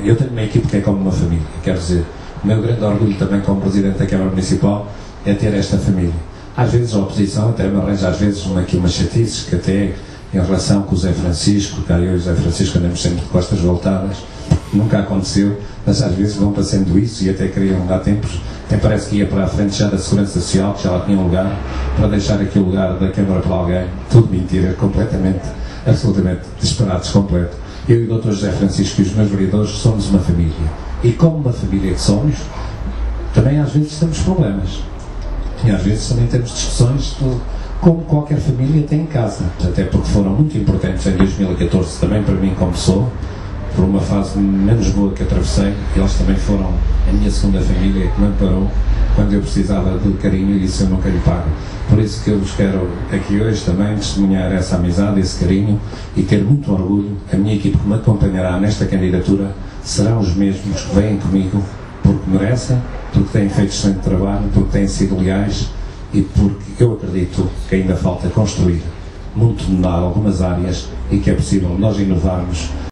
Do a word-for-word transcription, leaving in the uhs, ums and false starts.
Eu tenho uma equipe que é como uma família, quero dizer, o meu grande orgulho também como Presidente da Câmara Municipal é ter esta família. Às vezes a oposição até me arranja às vezes uma, aqui umas chatices, que até em relação com o Zé Francisco, cá eu e o Zé Francisco andamos sempre de costas voltadas, nunca aconteceu, mas às vezes vão passando isso e até queriam, há tempos, até parece que ia para a frente já da Segurança Social, que já lá tinha um lugar, para deixar aqui o lugar da Câmara para alguém. Tudo mentira, completamente, absolutamente disparados, completo. Eu e o doutor José Francisco e os meus vereadores somos uma família. E como uma família que somos, também às vezes temos problemas. E às vezes também temos discussões, como qualquer família tem em casa. Até porque foram muito importantes em dois mil e catorze, também para mim como pessoa, por uma fase menos boa que atravessei, e eles também foram a minha segunda família que me amparou quando eu precisava de carinho, e isso eu nunca lhe pago. Por isso que eu vos quero aqui hoje também testemunhar essa amizade, esse carinho, e ter muito orgulho. A minha equipe que me acompanhará nesta candidatura serão os mesmos que vêm comigo, porque merecem, porque têm feito excelente trabalho, porque têm sido leais e porque eu acredito que ainda falta construir muito em algumas áreas e que é possível nós inovarmos